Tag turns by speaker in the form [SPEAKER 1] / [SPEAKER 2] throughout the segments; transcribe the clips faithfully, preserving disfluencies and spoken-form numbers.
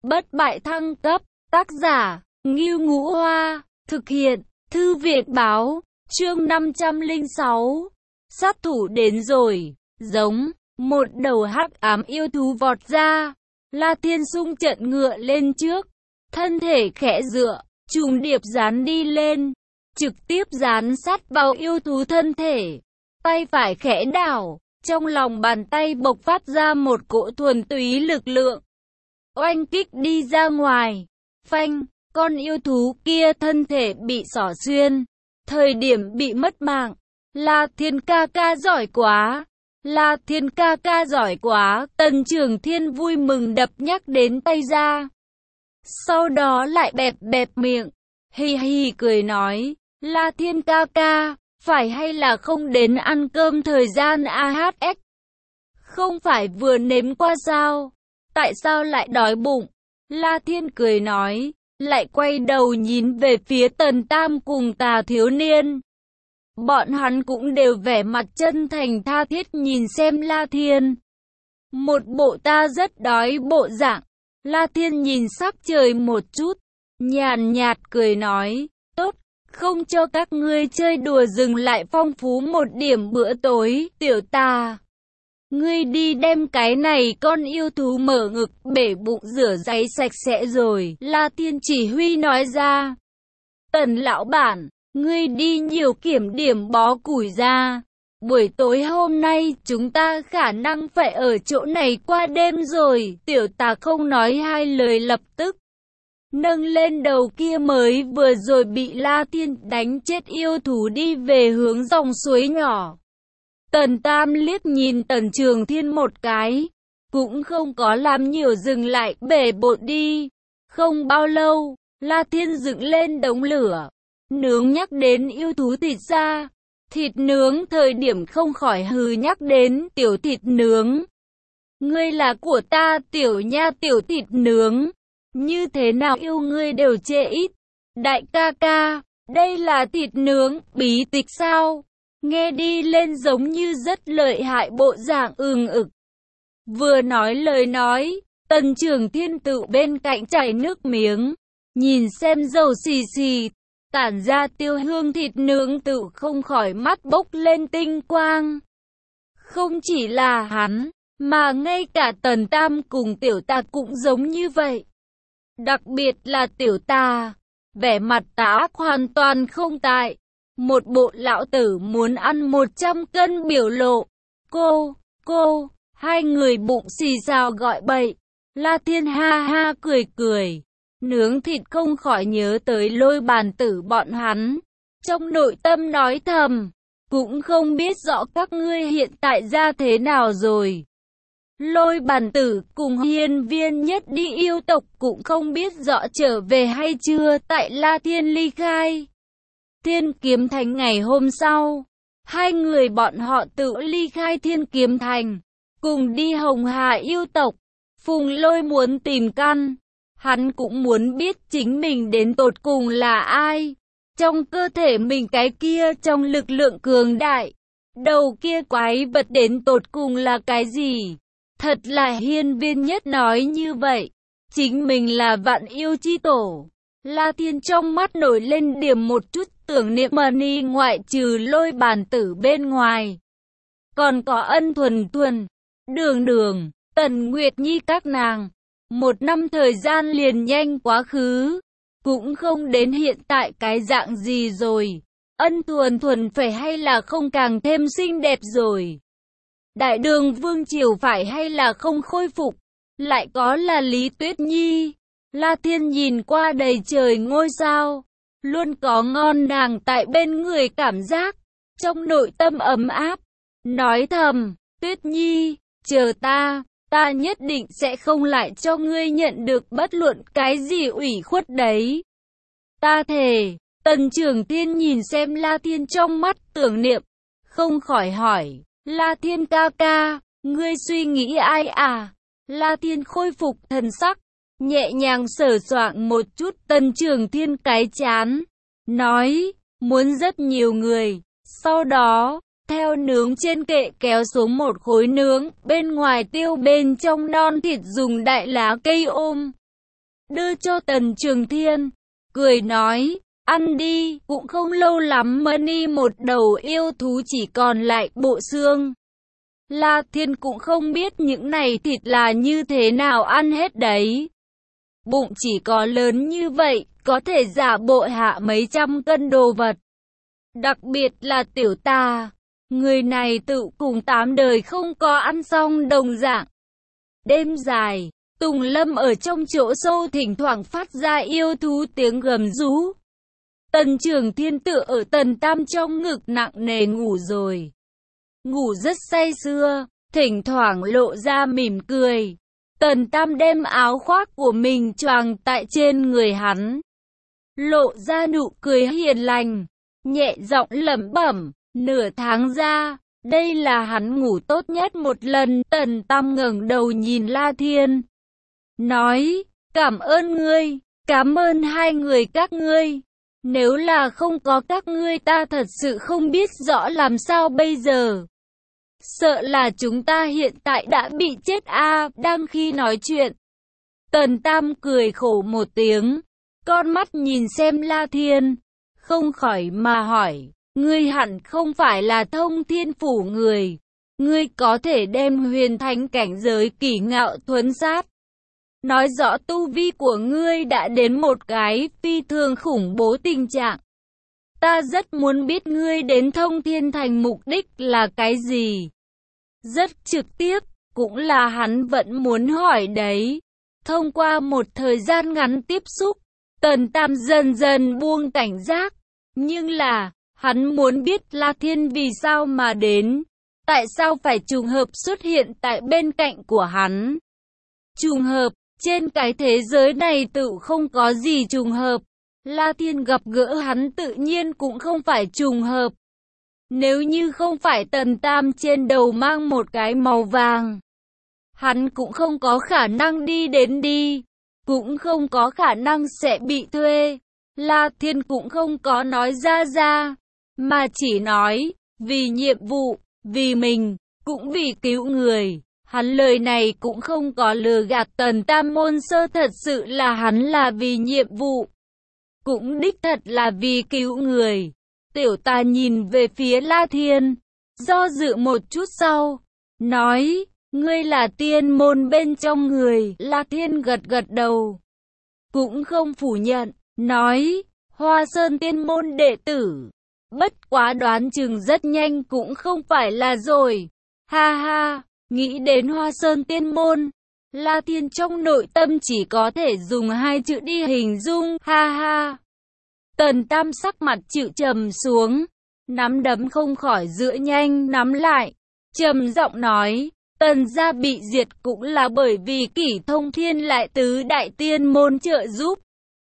[SPEAKER 1] Bất bại thăng cấp, tác giả, Ngưu Ngũ Hoa, thực hiện, Thư viện báo, chương năm trăm lẻ sáu. Sát thủ đến rồi, giống, một đầu hắc ám yêu thú vọt ra, La Thiên xung trận ngựa lên trước, thân thể khẽ dựa, trùng điệp dán đi lên, trực tiếp dán sát vào yêu thú thân thể, tay phải khẽ đảo, trong lòng bàn tay bộc phát ra một cỗ thuần túy lực lượng, oanh kích đi ra ngoài, phanh, con yêu thú kia thân thể bị xỏ xuyên, thời điểm bị mất mạng. La Thiên ca ca giỏi quá, La Thiên ca ca giỏi quá, Tần Trường Thiên vui mừng đập nhắc đến tay ra. Sau đó lại bẹp bẹp miệng, hì hì cười nói, La Thiên ca ca, phải hay là không đến ăn cơm thời gian a hát ích? Không phải vừa nếm qua sao? Tại sao lại đói bụng? La Thiên cười nói, lại quay đầu nhìn về phía Tần Tam cùng Tà thiếu niên. Bọn hắn cũng đều vẻ mặt chân thành tha thiết nhìn xem La Thiên. Một bộ ta rất đói bộ dạng. La Thiên nhìn sắc trời một chút, nhàn nhạt cười nói, tốt, không cho các ngươi chơi đùa dừng lại phong phú một điểm bữa tối, tiểu Tà. Ngươi đi đem cái này con yêu thú mở ngực, bể bụng rửa ráy sạch sẽ rồi, La Thiên chỉ huy nói ra. Tần lão bản, ngươi đi nhiều kiểm điểm bó củi ra. Buổi tối hôm nay chúng ta khả năng phải ở chỗ này qua đêm rồi. Tiểu Tà không nói hai lời lập tức nâng lên đầu kia mới vừa rồi bị La Thiên đánh chết yêu thú đi về hướng dòng suối nhỏ. Tần Tam liếc nhìn Tần Trường Thiên một cái, cũng không có làm nhiều dừng lại, bể bộn đi. Không bao lâu, La Thiên dựng lên đống lửa, nướng nhắc đến yêu thú thịt ra. Thịt nướng thời điểm không khỏi hừ nhắc đến tiểu thịt nướng. Ngươi là của ta tiểu nha, tiểu thịt nướng. Như thế nào yêu ngươi đều chê ít. Đại ca ca, đây là thịt nướng, bí tịch sao? Nghe đi lên giống như rất lợi hại bộ dạng ừng ực. Vừa nói lời nói, Tần Trường Thiên tự bên cạnh chảy nước miếng. Nhìn xem dầu xì xì, tản ra tiêu hương thịt nướng tự không khỏi mắt bốc lên tinh quang. Không chỉ là hắn, mà ngay cả Tần Tam cùng Tiểu Tà cũng giống như vậy. Đặc biệt là Tiểu Tà, vẻ mặt tà ác hoàn toàn không tại. Một bộ lão tử muốn ăn một trăm cân biểu lộ. Cô, cô, hai người bụng xì xào gọi bậy. La Thiên ha ha cười cười. Nướng thịt không khỏi nhớ tới Lôi Bàn Tử bọn hắn. Trong nội tâm nói thầm, cũng không biết rõ các ngươi hiện tại ra thế nào rồi. Lôi Bàn Tử cùng hiên viên nhất đi yêu tộc cũng không biết rõ trở về hay chưa tại La Thiên ly khai Thiên Kiếm Thành ngày hôm sau. Hai người bọn họ tự ly khai Thiên Kiếm Thành, cùng đi Hồng Hà yêu tộc. Phùng Lôi muốn tìm căn. Hắn cũng muốn biết chính mình đến tột cùng là ai. Trong cơ thể mình cái kia trong lực lượng cường đại, đầu kia quái vật đến tột cùng là cái gì? Thật là hiên viên nhất nói như vậy. Chính mình là vạn yêu chi tổ. La Thiên trong mắt nổi lên điểm một chút tưởng niệm Mani ngoại trừ Lôi Bàn Tử bên ngoài. Còn có Ân Thuần Thuần, Đường Đường, Tần Nguyệt Nhi các nàng. Một năm thời gian liền nhanh quá khứ, cũng không đến hiện tại cái dạng gì rồi. Ân Thuần Thuần phải hay là không càng thêm xinh đẹp rồi. Đại Đường Vương Triều phải hay là không khôi phục. Lại có là Lý Tuyết Nhi. La Thiên nhìn qua đầy trời ngôi sao, luôn có ngon nàng tại bên người cảm giác, trong nội tâm ấm áp. Nói thầm, Tuyết Nhi, chờ ta. Ta nhất định sẽ không lại cho ngươi nhận được bất luận cái gì ủy khuất đấy. Ta thề. Tần Trường Thiên nhìn xem La Thiên trong mắt tưởng niệm, không khỏi hỏi, La Thiên ca ca, ngươi suy nghĩ ai à? La Thiên khôi phục thần sắc, nhẹ nhàng sờ soạng một chút Tần Trường Thiên cái chán, nói, muốn rất nhiều người. Sau đó, theo nướng trên kệ kéo xuống một khối nướng, bên ngoài tiêu bên trong non thịt dùng đại lá cây ôm. đưa cho Tần Trường Thiên, cười nói, ăn đi, cũng không lâu lắm Mani một đầu yêu thú chỉ còn lại bộ xương. La Thiên cũng không biết những này thịt là như thế nào ăn hết đấy. Bụng chỉ có lớn như vậy, có thể giả bộ hạ mấy trăm cân đồ vật. Đặc biệt là Tiểu Tà, người này tự cùng tám đời không có ăn xong đồng dạng. Đêm dài, Tùng Lâm ở trong chỗ sâu thỉnh thoảng phát ra yêu thú tiếng gầm rú. Tần Trường Thiên tựa ở Tần Tam trong ngực nặng nề ngủ rồi. Ngủ rất say sưa, thỉnh thoảng lộ ra mỉm cười. Tần Tam đem áo khoác của mình choàng tại trên người hắn, lộ ra nụ cười hiền lành, nhẹ giọng lẩm bẩm, nửa tháng ra, đây là hắn ngủ tốt nhất một lần. Tần Tam ngẩng đầu nhìn La Thiên, nói, cảm ơn ngươi, cảm ơn hai người các ngươi. Nếu là không có các ngươi ta thật sự không biết rõ làm sao bây giờ. Sợ là chúng ta hiện tại đã bị chết a. À, đang khi nói chuyện, Tần Tam cười khổ một tiếng, con mắt nhìn xem La Thiên, không khỏi mà hỏi, ngươi hẳn không phải là Thông Thiên Phủ người, ngươi có thể đem huyền thánh cảnh giới Kỷ Ngạo thuấn sát, nói rõ tu vi của ngươi đã đến một cái phi thường khủng bố tình trạng. Ta rất muốn biết ngươi đến Thông Thiên Thành mục đích là cái gì. Rất trực tiếp, cũng là hắn vẫn muốn hỏi đấy. Thông qua một thời gian ngắn tiếp xúc, Tần Tam dần dần buông cảnh giác. Nhưng là, hắn muốn biết La Thiên vì sao mà đến. Tại sao phải trùng hợp xuất hiện tại bên cạnh của hắn. Trùng hợp, trên cái thế giới này tự không có gì trùng hợp. La Thiên gặp gỡ hắn tự nhiên cũng không phải trùng hợp. Nếu như không phải Tần Tam trên đầu mang một cái màu vàng, hắn cũng không có khả năng đi đến đi, cũng không có khả năng sẽ bị thuê. La Thiên cũng không có nói ra ra, mà chỉ nói, vì nhiệm vụ, vì mình, cũng vì cứu người. Hắn lời này cũng không có lừa gạt Tần Tam môn sơ, thật sự là hắn là vì nhiệm vụ, cũng đích thật là vì cứu người. Tiểu Tà nhìn về phía La Thiên, do dự một chút sau, nói, ngươi là tiên môn bên trong người. La Thiên gật gật đầu, cũng không phủ nhận, nói, Hoa Sơn tiên môn đệ tử, bất quá đoán chừng rất nhanh cũng không phải là rồi. Ha ha, nghĩ đến Hoa Sơn tiên môn, La Thiên trong nội tâm chỉ có thể dùng hai chữ đi hình dung, ha ha. Tần Tam sắc mặt chịu trầm xuống, nắm đấm không khỏi giữa nhanh nắm lại, trầm giọng nói, Tần gia bị diệt cũng là bởi vì Kỷ Thông Thiên lại tứ đại tiên môn trợ giúp.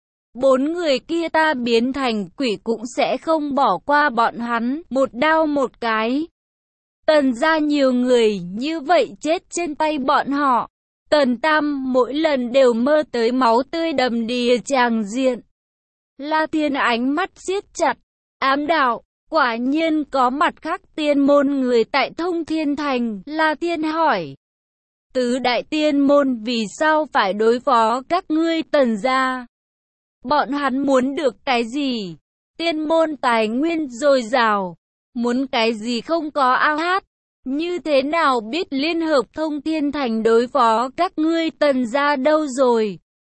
[SPEAKER 1] Bốn người kia ta biến thành quỷ cũng sẽ không bỏ qua bọn hắn, một đao một cái. Tần gia nhiều người như vậy chết trên tay bọn họ. Tần Tam mỗi lần đều mơ tới máu tươi đầm đìa tràng diện. La Thiên ánh mắt siết chặt, ám đạo, quả nhiên có mặt khác tiên môn người tại Thông Thiên Thành. La Thiên hỏi, tứ đại tiên môn vì sao phải đối phó các ngươi Tần gia? Bọn hắn muốn được cái gì? Tiên môn tài nguyên dồi dào, muốn cái gì không có ao hát, như thế nào biết liên hợp Thông Thiên Thành đối phó các ngươi Tần gia đâu rồi?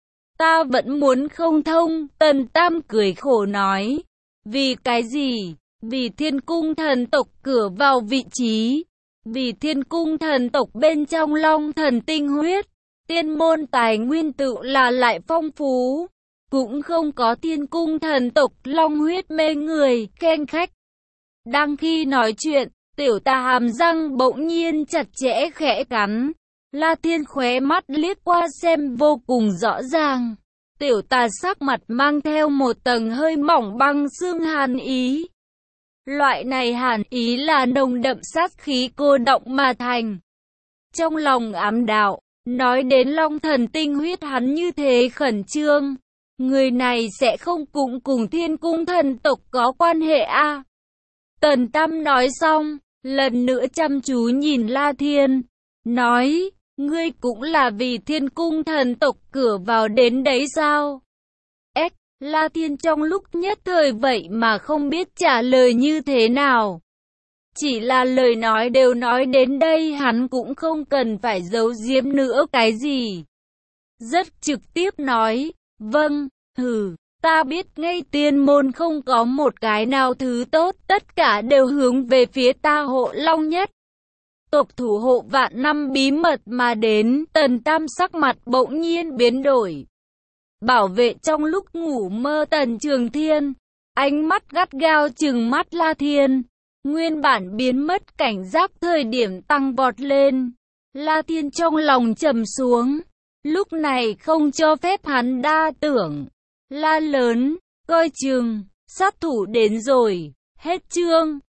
[SPEAKER 1] Ta vẫn muốn không thông. Tần Tam cười khổ nói, vì cái gì? Vì Thiên Cung thần tộc cửa vào vị trí, vì Thiên Cung thần tộc bên trong Long Thần tinh huyết, tiên môn tài nguyên tự là lại phong phú, cũng không có Thiên Cung thần tộc long huyết mê người, khen khách. Đang khi nói chuyện, Tiểu Tà hàm răng bỗng nhiên chặt chẽ khẽ cắn. La Thiên khóe mắt liếc qua xem vô cùng rõ ràng. Tiểu Tà sắc mặt mang theo một tầng hơi mỏng băng xương hàn ý. Loại này hàn ý là nồng đậm sát khí cô động mà thành. Trong lòng ám đạo, nói đến Long Thần tinh huyết hắn như thế khẩn trương. Người này sẽ không cùng cùng Thiên Cung thần tộc có quan hệ a? À? Tần Tam nói xong, lần nữa chăm chú nhìn La Thiên, nói, Ngươi cũng là vì thiên cung thần tộc cửa vào đến đấy sao? S. La Thiên trong lúc nhất thời vậy mà không biết trả lời như thế nào. Chỉ là lời nói đều nói đến đây, hắn cũng không cần phải giấu giếm nữa cái gì. Rất trực tiếp nói, vâng, hừ, ta biết ngay tiên môn không có một cái nào thứ tốt, tất cả đều hướng về phía ta Hộ Long nhất. Tộc thủ hộ vạn năm bí mật mà đến, Tần Tam sắc mặt bỗng nhiên biến đổi. Bảo vệ trong lúc ngủ mơ Tần Trường Thiên, ánh mắt gắt gao trừng mắt La Thiên. Nguyên bản biến mất cảnh giác thời điểm tăng vọt lên. La Thiên trong lòng trầm xuống. Lúc này không cho phép hắn đa tưởng. La lớn, coi chừng, sát thủ đến rồi. Hết chương.